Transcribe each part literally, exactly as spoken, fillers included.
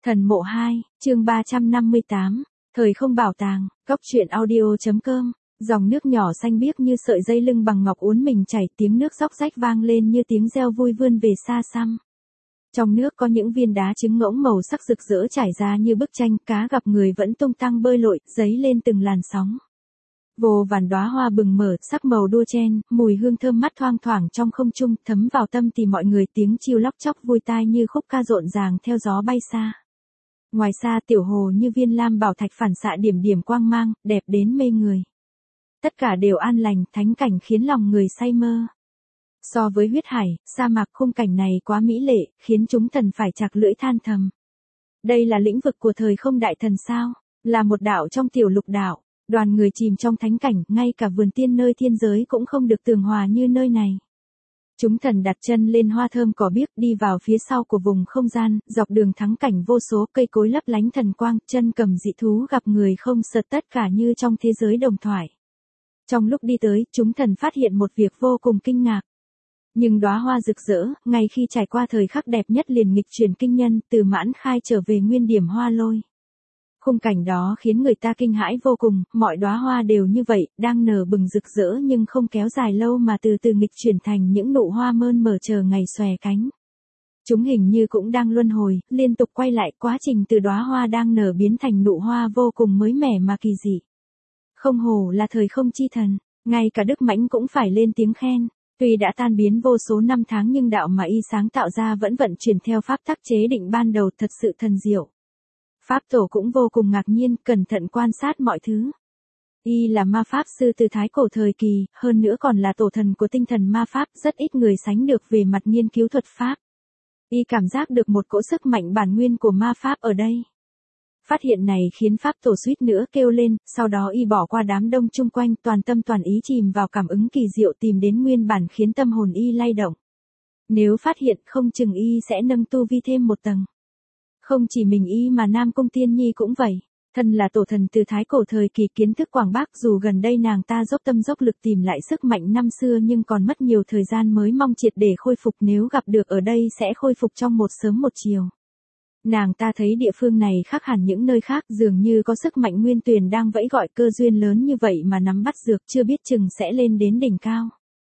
Thần mộ hai, chương ba trăm năm mươi tám, thời không bảo tàng, góc truyện audio.com, dòng nước nhỏ xanh biếc như sợi dây lưng bằng ngọc uốn mình chảy, tiếng nước róc rách vang lên như tiếng reo vui vươn về xa xăm. Trong nước có những viên đá trứng ngỗng màu sắc rực rỡ trải ra như bức tranh, cá gặp người vẫn tung tăng bơi lội, dấy lên từng làn sóng. Vô vàn đóa hoa bừng mở, sắc màu đua chen, mùi hương thơm mát thoang thoảng trong không trung, thấm vào tâm thì mọi người, tiếng chiêu lóc chóc vui tai như khúc ca rộn ràng theo gió bay xa. Ngoài xa tiểu hồ như viên lam bảo thạch phản xạ điểm điểm quang mang, đẹp đến mê người. Tất cả đều an lành, thánh cảnh khiến lòng người say mơ. So với huyết hải, sa mạc, khung cảnh này quá mỹ lệ, khiến chúng thần phải chạc lưỡi than thầm. Đây là lĩnh vực của thời không đại thần sao? Là một đạo trong tiểu lục đạo. Đoàn người chìm trong thánh cảnh, ngay cả vườn tiên nơi thiên giới cũng không được tường hòa như nơi này. Chúng thần đặt chân lên hoa thơm cỏ biếc, đi vào phía sau của vùng không gian, dọc đường thắng cảnh vô số cây cối lấp lánh thần quang, chân cầm dị thú gặp người không sợ, tất cả như trong thế giới đồng thoại. Trong lúc đi tới, chúng thần phát hiện một việc vô cùng kinh ngạc. Nhưng đóa hoa rực rỡ, ngay khi trải qua thời khắc đẹp nhất liền nghịch chuyển kinh nhân, từ mãn khai trở về nguyên điểm hoa lôi. Khung cảnh đó khiến người ta kinh hãi vô cùng, mọi đóa hoa đều như vậy, đang nở bừng rực rỡ nhưng không kéo dài lâu mà từ từ nghịch chuyển thành những nụ hoa mơn mởn chờ ngày xòe cánh. Chúng hình như cũng đang luân hồi, liên tục quay lại, quá trình từ đóa hoa đang nở biến thành nụ hoa vô cùng mới mẻ mà kỳ dị. Không hổ là thời không chi thần, ngay cả Đức Mãnh cũng phải lên tiếng khen. Tuy đã tan biến vô số năm tháng nhưng đạo mà y sáng tạo ra vẫn vận chuyển theo pháp tắc chế định ban đầu, thật sự thần diệu. Pháp tổ cũng vô cùng ngạc nhiên, cẩn thận quan sát mọi thứ. Y là ma pháp sư từ thái cổ thời kỳ, hơn nữa còn là tổ thần của tinh thần ma pháp, rất ít người sánh được về mặt nghiên cứu thuật pháp. Y cảm giác được một cỗ sức mạnh bản nguyên của ma pháp ở đây. Phát hiện này khiến pháp tổ suýt nữa kêu lên, sau đó y bỏ qua đám đông chung quanh, toàn tâm toàn ý chìm vào cảm ứng kỳ diệu tìm đến nguyên bản khiến tâm hồn y lay động. Nếu phát hiện không chừng y sẽ nâng tu vi thêm một tầng. Không chỉ mình y mà Nam Cung Tiên Nhi cũng vậy, thân là tổ thần từ thái cổ thời kỳ, kiến thức quảng bác, dù gần đây nàng ta dốc tâm dốc lực tìm lại sức mạnh năm xưa nhưng còn mất nhiều thời gian mới mong triệt để khôi phục, nếu gặp được ở đây sẽ khôi phục trong một sớm một chiều. Nàng ta thấy địa phương này khác hẳn những nơi khác, dường như có sức mạnh nguyên tuyền đang vẫy gọi, cơ duyên lớn như vậy mà nắm bắt dược chưa biết chừng sẽ lên đến đỉnh cao.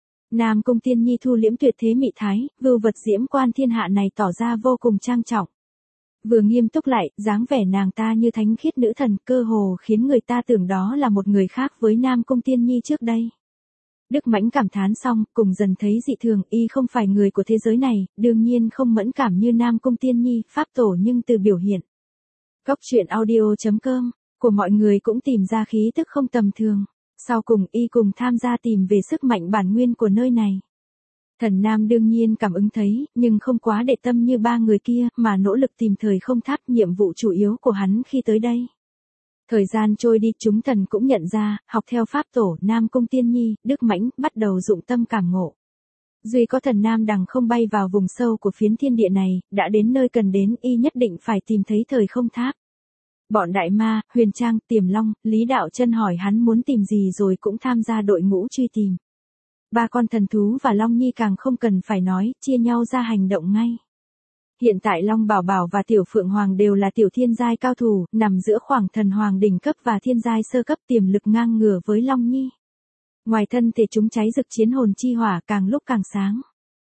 Nam Cung Tiên Nhi thu liễm tuyệt thế mị thái, vưu vật diễm quan thiên hạ này tỏ ra vô cùng trang trọng. Vừa nghiêm túc lại, dáng vẻ nàng ta như thánh khiết nữ thần, cơ hồ khiến người ta tưởng đó là một người khác với Nam Cung Tiên Nhi trước đây. Đức Mãnh cảm thán xong, cùng dần thấy dị thường, y không phải người của thế giới này, đương nhiên không mẫn cảm như Nam Cung Tiên Nhi, pháp tổ, nhưng từ biểu hiện. Góc truyện audio.com, của mọi người cũng tìm ra khí tức không tầm thường. Sau cùng y cùng tham gia tìm về sức mạnh bản nguyên của nơi này. Thần Nam đương nhiên cảm ứng thấy, nhưng không quá để tâm như ba người kia, mà nỗ lực tìm thời không tháp, nhiệm vụ chủ yếu của hắn khi tới đây. Thời gian trôi đi, chúng thần cũng nhận ra, học theo pháp tổ, Nam Cung Tiên Nhi, Đức Mãnh, bắt đầu dụng tâm cảm ngộ. Duy có thần Nam đằng không bay vào vùng sâu của phiến thiên địa này, đã đến nơi cần đến, y nhất định phải tìm thấy thời không tháp. Bọn đại ma, Huyền Trang, Tiềm Long, Lý Đạo Chân hỏi hắn muốn tìm gì rồi cũng tham gia đội ngũ truy tìm. Ba con thần thú và Long Nhi càng không cần phải nói, chia nhau ra hành động ngay. Hiện tại Long Bảo Bảo và Tiểu Phượng Hoàng đều là tiểu thiên giai cao thủ, nằm giữa khoảng thần hoàng đỉnh cấp và thiên giai sơ cấp, tiềm lực ngang ngửa với Long Nhi. Ngoài thân thể chúng cháy rực chiến hồn chi hỏa càng lúc càng sáng.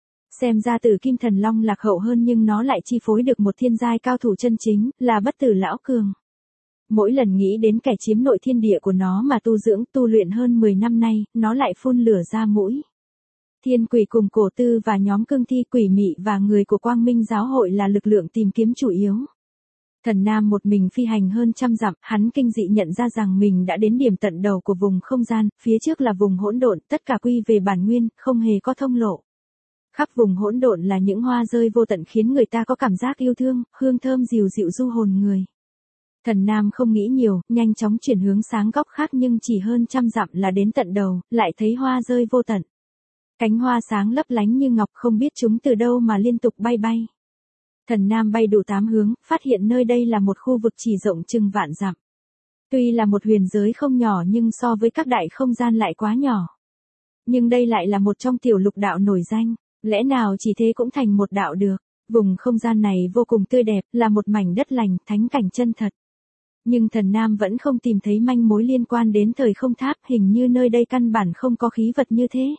Xem ra Tử Kim Thần Long lạc hậu hơn nhưng nó lại chi phối được một thiên giai cao thủ chân chính, là bất tử lão cường. Mỗi lần nghĩ đến kẻ chiếm nội thiên địa của nó mà tu dưỡng, tu luyện hơn mười năm nay, nó lại phun lửa ra mũi. Thiên Quỷ cùng Cổ Tư và nhóm cương thi, quỷ mị và người của Quang Minh giáo hội là lực lượng tìm kiếm chủ yếu. Thần Nam một mình phi hành hơn trăm dặm, hắn kinh dị nhận ra rằng mình đã đến điểm tận đầu của vùng không gian, phía trước là vùng hỗn độn, tất cả quy về bản nguyên, không hề có thông lộ. Khắp vùng hỗn độn là những hoa rơi vô tận khiến người ta có cảm giác yêu thương, hương thơm dịu dịu du hồn người. Thần Nam không nghĩ nhiều, nhanh chóng chuyển hướng sáng góc khác nhưng chỉ hơn trăm dặm là đến tận đầu, lại thấy hoa rơi vô tận. Cánh hoa sáng lấp lánh như ngọc, không biết chúng từ đâu mà liên tục bay bay. Thần Nam bay đủ tám hướng, phát hiện nơi đây là một khu vực chỉ rộng chừng vạn dặm. Tuy là một huyền giới không nhỏ nhưng so với các đại không gian lại quá nhỏ. Nhưng đây lại là một trong tiểu lục đạo nổi danh, lẽ nào chỉ thế cũng thành một đạo được. Vùng không gian này vô cùng tươi đẹp, là một mảnh đất lành, thánh cảnh chân thật. Nhưng thần nam vẫn không tìm thấy manh mối liên quan đến thời không tháp, hình như nơi đây căn bản không có khí vật như thế.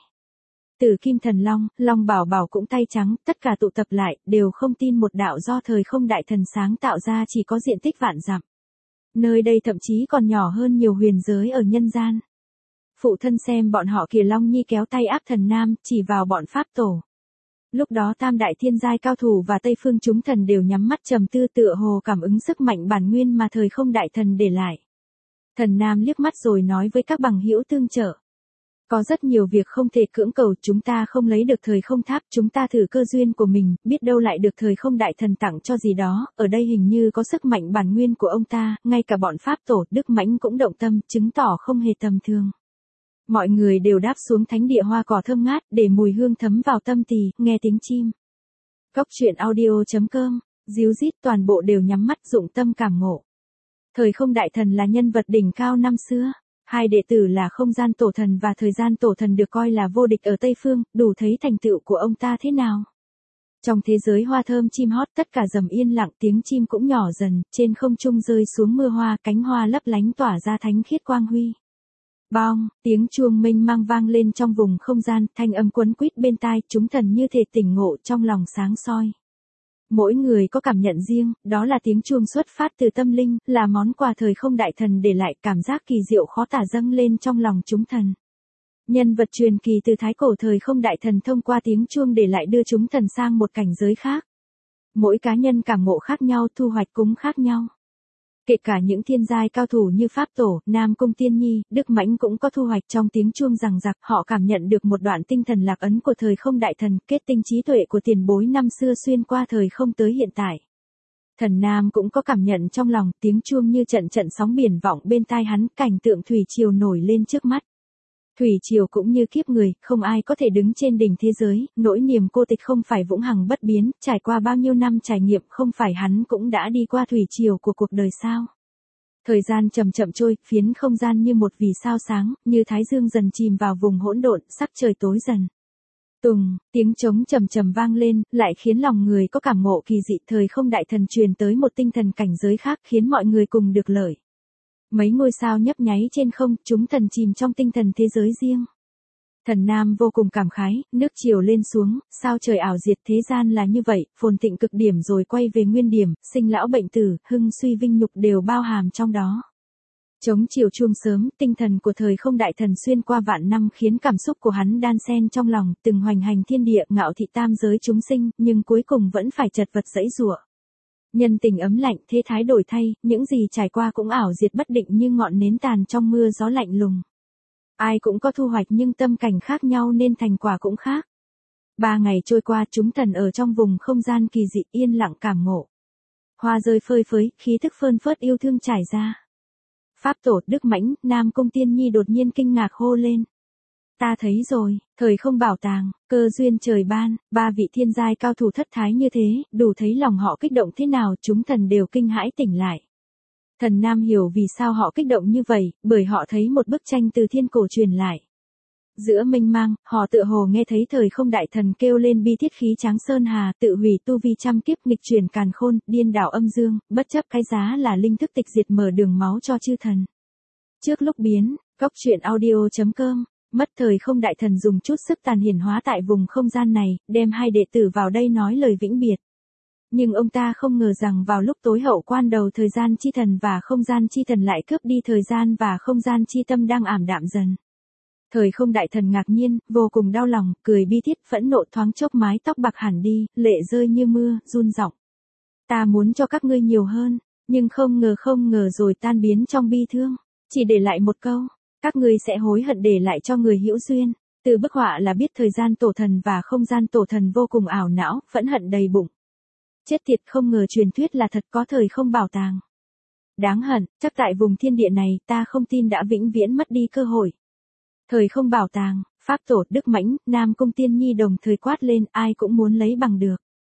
Tử Kim Thần Long, Long Bảo Bảo cũng tay trắng, tất cả tụ tập lại, đều không tin một đạo do thời không đại thần sáng tạo ra chỉ có diện tích vạn dặm. Nơi đây thậm chí còn nhỏ hơn nhiều huyền giới ở nhân gian. Phụ thân xem bọn họ kìa, Long Nhi kéo tay áp thần nam, chỉ vào bọn Pháp Tổ. Lúc đó tam đại thiên giai cao thủ và Tây Phương chúng thần đều nhắm mắt trầm tư, tựa hồ cảm ứng sức mạnh bản nguyên mà thời không đại thần để lại. Thần nam liếc mắt rồi nói với các bằng hữu tương trợ. Có rất nhiều việc không thể cưỡng cầu, chúng ta không lấy được thời không tháp, chúng ta thử cơ duyên của mình, biết đâu lại được thời không đại thần tặng cho gì đó, ở đây hình như có sức mạnh bản nguyên của ông ta, ngay cả bọn Pháp Tổ, Đức Mãnh cũng động tâm, chứng tỏ không hề tầm thường. Mọi người đều đáp xuống thánh địa hoa cỏ thơm ngát, để mùi hương thấm vào tâm tỳ, nghe tiếng chim. Góc truyện audio chấm com, díu dít toàn bộ đều nhắm mắt dụng tâm cảm ngộ. Thời không đại thần là nhân vật đỉnh cao năm xưa. Hai đệ tử là không gian tổ thần và thời gian tổ thần được coi là vô địch ở Tây Phương, đủ thấy thành tựu của ông ta thế nào. Trong thế giới hoa thơm chim hót, tất cả rầm yên lặng, tiếng chim cũng nhỏ dần, trên không trung rơi xuống mưa hoa, cánh hoa lấp lánh tỏa ra thánh khiết quang huy. Bong, tiếng chuông mênh mang vang lên trong vùng không gian, thanh âm quấn quýt bên tai, chúng thần như thể tỉnh ngộ, trong lòng sáng soi. Mỗi người có cảm nhận riêng, đó là tiếng chuông xuất phát từ tâm linh, là món quà thời không đại thần để lại, cảm giác kỳ diệu khó tả dâng lên trong lòng chúng thần. Nhân vật truyền kỳ từ thái cổ thời không đại thần thông qua tiếng chuông để lại đưa chúng thần sang một cảnh giới khác. Mỗi cá nhân cảm ngộ khác nhau, thu hoạch cũng khác nhau. Kể cả những thiên giai cao thủ như Pháp Tổ, Nam Cung Tiên Nhi, Đức Mãnh cũng có thu hoạch trong tiếng chuông rằng rặc, họ cảm nhận được một đoạn tinh thần lạc ấn của thời không đại thần, kết tinh trí tuệ của tiền bối năm xưa xuyên qua thời không tới hiện tại. Thần Nam cũng có cảm nhận trong lòng, tiếng chuông như trận trận sóng biển vọng bên tai hắn, cảnh tượng thủy triều nổi lên trước mắt. Thủy triều cũng như kiếp người, không ai có thể đứng trên đỉnh thế giới, nỗi niềm cô tịch không phải vũng hằng bất biến, trải qua bao nhiêu năm trải nghiệm không phải hắn cũng đã đi qua thủy triều của cuộc đời sao. Thời gian chậm chậm trôi, phiến không gian như một vì sao sáng, như thái dương dần chìm vào vùng hỗn độn, sắc trời tối dần. Tùng, tiếng trống trầm trầm vang lên, lại khiến lòng người có cảm ngộ kỳ dị, thời không đại thần truyền tới một tinh thần cảnh giới khác, khiến mọi người cùng được lợi. Mấy ngôi sao nhấp nháy trên không, chúng thần chìm trong tinh thần thế giới riêng. Thần Nam vô cùng cảm khái, nước chiều lên xuống, sao trời ảo diệt, thế gian là như vậy, phồn thịnh cực điểm rồi quay về nguyên điểm, sinh lão bệnh tử, hưng suy vinh nhục đều bao hàm trong đó. Chống chiều chuông sớm, tinh thần của thời không đại thần xuyên qua vạn năm khiến cảm xúc của hắn đan xen trong lòng, từng hoành hành thiên địa, ngạo thị tam giới chúng sinh, nhưng cuối cùng vẫn phải chật vật giãy giụa. Nhân tình ấm lạnh, thế thái đổi thay, những gì trải qua cũng ảo diệt bất định như ngọn nến tàn trong mưa gió lạnh lùng. Ai cũng có thu hoạch nhưng tâm cảnh khác nhau nên thành quả cũng khác. Ba ngày trôi qua, chúng thần ở trong vùng không gian kỳ dị yên lặng cảm ngộ. Hoa rơi phơi phới, khí thức phơn phớt yêu thương trải ra. Pháp Tổ, Đức Mãnh, Nam Cung Tiên Nhi đột nhiên kinh ngạc hô lên. Ta thấy rồi, thời không bảo tàng, cơ duyên trời ban, ba vị thiên giai cao thủ thất thái như thế, đủ thấy lòng họ kích động thế nào, chúng thần đều kinh hãi tỉnh lại. Thần Nam hiểu vì sao họ kích động như vậy, bởi họ thấy một bức tranh từ thiên cổ truyền lại. Giữa mênh mang, họ tựa hồ nghe thấy thời không đại thần kêu lên bi thiết khí tráng sơn hà, tự hủy tu vi trăm kiếp, nghịch truyền càn khôn, điên đảo âm dương, bất chấp cái giá là linh thức tịch diệt, mở đường máu cho chư thần. Trước lúc biến, góc truyện audio chấm com, mất thời không đại thần dùng chút sức tàn hiển hóa tại vùng không gian này, đem hai đệ tử vào đây nói lời vĩnh biệt. Nhưng ông ta không ngờ rằng vào lúc tối hậu quan đầu, thời gian chi thần và không gian chi thần lại cướp đi thời gian và không gian chi tâm đang ảm đạm dần. Thời không đại thần ngạc nhiên, vô cùng đau lòng, cười bi thiết, phẫn nộ, thoáng chốc mái tóc bạc hẳn đi, lệ rơi như mưa, run giọng. Ta muốn cho các ngươi nhiều hơn, nhưng không ngờ không ngờ rồi tan biến trong bi thương, chỉ để lại một câu, các ngươi sẽ hối hận để lại cho người hữu duyên. Từ bức họa là biết thời gian tổ thần và không gian tổ thần vô cùng ảo não, phẫn hận đầy bụng. Chết tiệt, không ngờ truyền thuyết là thật, có thời không bảo tàng. Đáng hận, chắc tại vùng thiên địa này ta không tin đã vĩnh viễn mất đi cơ hội. Thời không bảo tàng, Pháp Tổ, Đức Mãnh, Nam Cung Tiên Nhi đồng thời quát lên, ai cũng muốn lấy bằng được.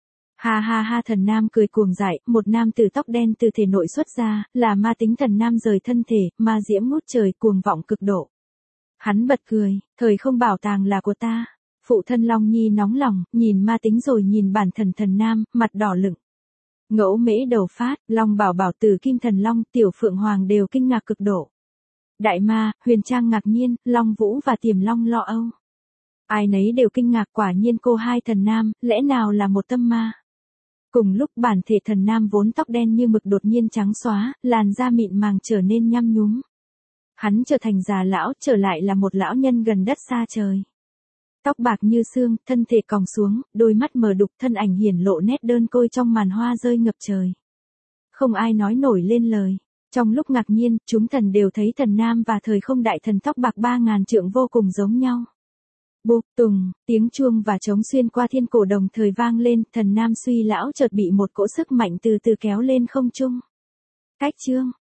Ha ha ha, thần Nam cười cuồng dại, một nam tử tóc đen từ thể nội xuất ra, là ma tính thần Nam rời thân thể, ma diễm ngút trời, cuồng vọng cực độ. Hắn bật cười, thời không bảo tàng là của ta. Phụ thân Long Nhi nóng lòng, nhìn ma tính rồi nhìn bản thần thần nam, mặt đỏ lửng. Ngẫu mễ đầu phát, Long Bảo Bảo từ Kim Thần Long, Tiểu Phượng Hoàng đều kinh ngạc cực độ. Đại Ma, Huyền Trang ngạc nhiên, Long Vũ và Tiềm Long lo âu. Ai nấy đều kinh ngạc, quả nhiên cô hai thần nam, lẽ nào là một tâm ma. Cùng lúc bản thể thần nam vốn tóc đen như mực đột nhiên trắng xóa, làn da mịn màng trở nên nhăm nhúm. Hắn trở thành già lão, trở lại là một lão nhân gần đất xa trời. Tóc bạc như xương, thân thể còng xuống, đôi mắt mờ đục, thân ảnh hiển lộ nét đơn côi trong màn hoa rơi ngập trời. Không ai nói nổi lên lời. Trong lúc ngạc nhiên, chúng thần đều thấy thần nam và thời không đại thần tóc bạc ba ngàn trượng vô cùng giống nhau. Bụp tùng, tiếng chuông và trống xuyên qua thiên cổ đồng thời vang lên, thần nam suy lão chợt bị một cỗ sức mạnh từ từ kéo lên không trung. Cách chương.